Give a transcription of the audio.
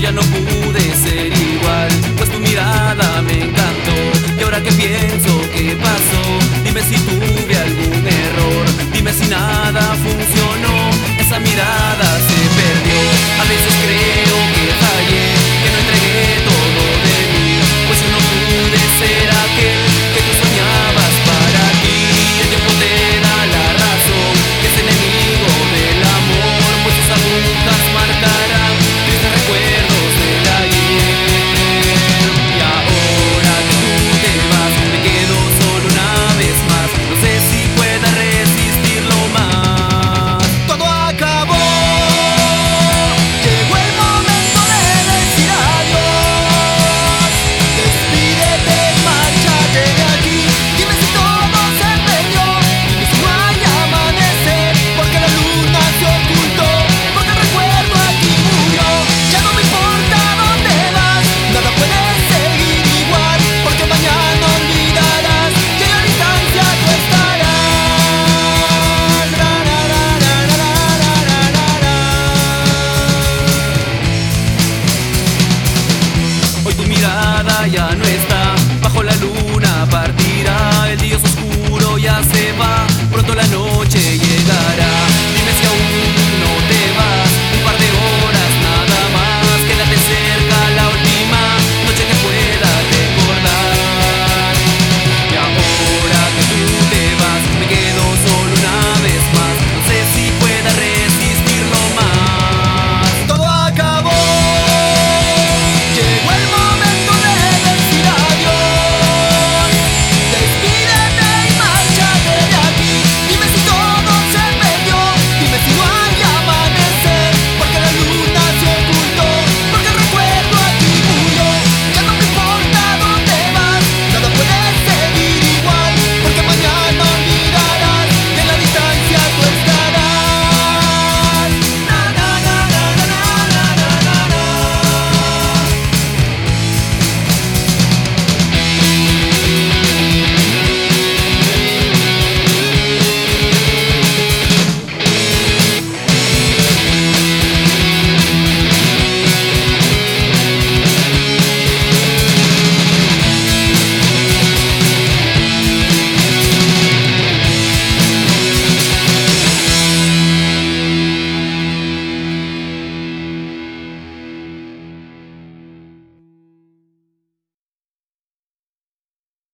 ya no pude ser igual, pues tu mirada me encantó. Y ahora que pienso, ¿qué pasó? Dime si tuve algún error, dime si nada funcionó. Esa mirada se perdió. A veces creo que fallé, que no entregué todo de mí, pues yo no pude ser aquel que tú soñabas para ti. El tiempo te da la razón, que es enemigo del amor, pues tus agujas marcarán tristes recuerdos del ayer. Y ahora que tú te vas, me quedo solo una vez más. No sé si pueda resistirlo más. Todo acabó, llegó el momento de decir adiós. Despídete, márchate de aquí. Dime si todo se perdió, dime si no hay amanecer, porque la luna se ocultó, porque el recuerdo aquí murió. Ya no me importa dónde vas, nada puede seguir igual, porque mañana olvidarás que a la distancia tú estarás. Hoy tu mirada ya no está, bajo la luna partirá. El día es oscuro, ya se va, pronto la noche